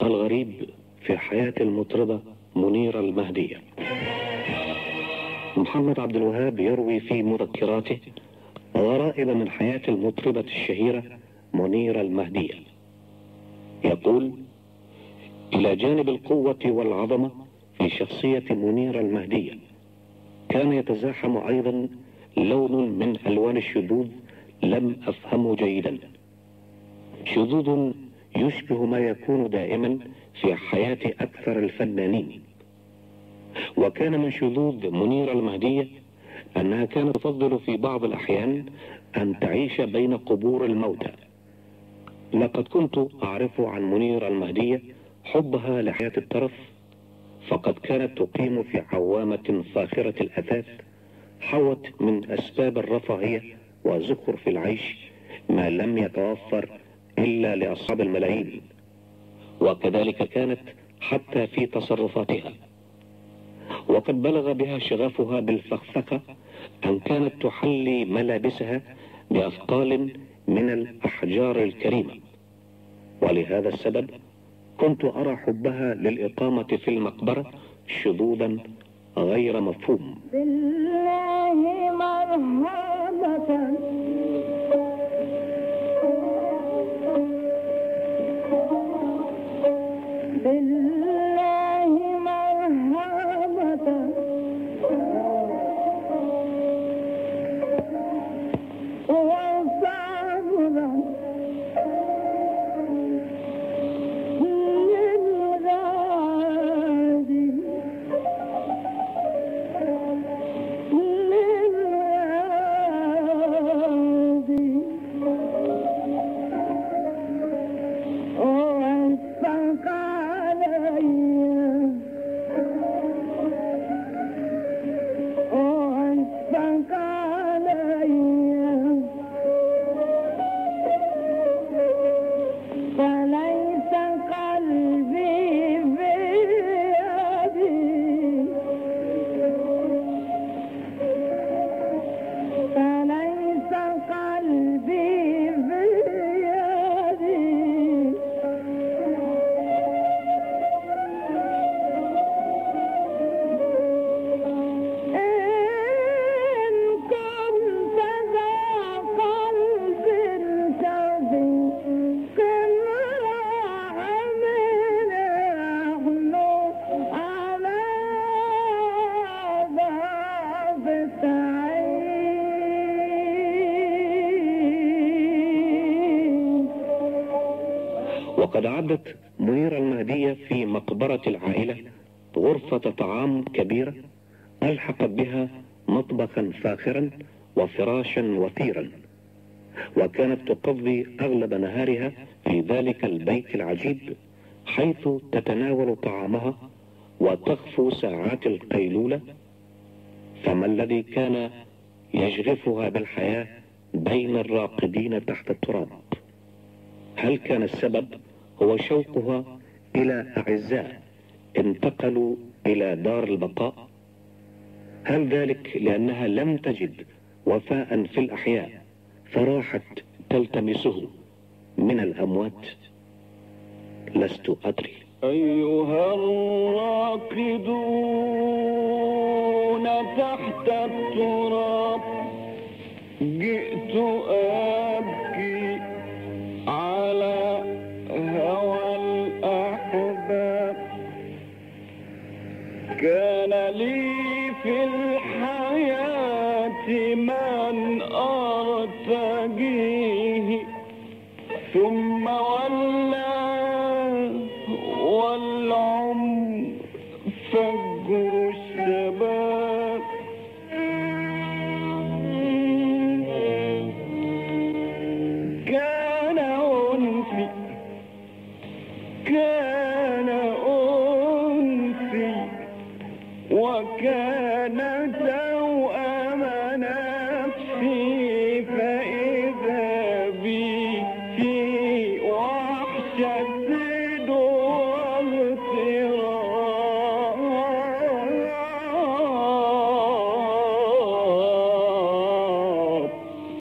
الغريب في حياة المطربة منيرة المهدية. محمد عبد الوهاب يروي في مذكراته غرائب من حياة المطربة الشهيرة منيرة المهدية. يقول: إلى جانب القوة والعظمة في شخصية منيرة المهدية، كان يتزاحم أيضا لون من ألوان الشذوذ لم أفهمه جيدا، شذوذ يشبه ما يكون دائما في حياة أكثر الفنانين. وكان من شذوذ منيرة المهدية أنها كانت تفضل في بعض الأحيان أن تعيش بين قبور الموتى. لقد كنت أعرف عن منيرة المهدية حبها لحياة الترف، فقد كانت تقيم في عوامة فاخرة الأثاث حوت من أسباب الرفاهية وزخرف العيش ما لم يتوفر إلا لأصحاب الملايين، وكذلك كانت حتى في تصرفاتها. وقد بلغ بها شغفها بالفخفخة أن كانت تحلي ملابسها بأثقال من الأحجار الكريمة، ولهذا السبب كنت أرى حبها للإقامة في المقبرة شذوذا غير مفهوم. بالله مرحبا بالله مرحبا وصبرا وقد عدت منيرة المهدية في مقبرة العائلة غرفة طعام كبيرة ألحقت بها مطبخا فاخرا وفراشا وثيرا، وكانت تقضي أغلب نهارها في ذلك البيت العجيب، حيث تتناول طعامها وتخفو ساعات القيلولة. فما الذي كان يشغفها بالحياة بين الراقدين تحت التراب؟ هل كان السبب هو شوقها إلى أعزاء انتقلوا إلى دار البقاء؟ هل ذلك لأنها لم تجد وفاء في الأحياء فراحت تلتمسه من الأموات؟ لست أدري. أيها الراقدون تحت التراب، جئت أبكي على هوى الأحباب. كان لي في الحياة من أرتجيه، ثم ولى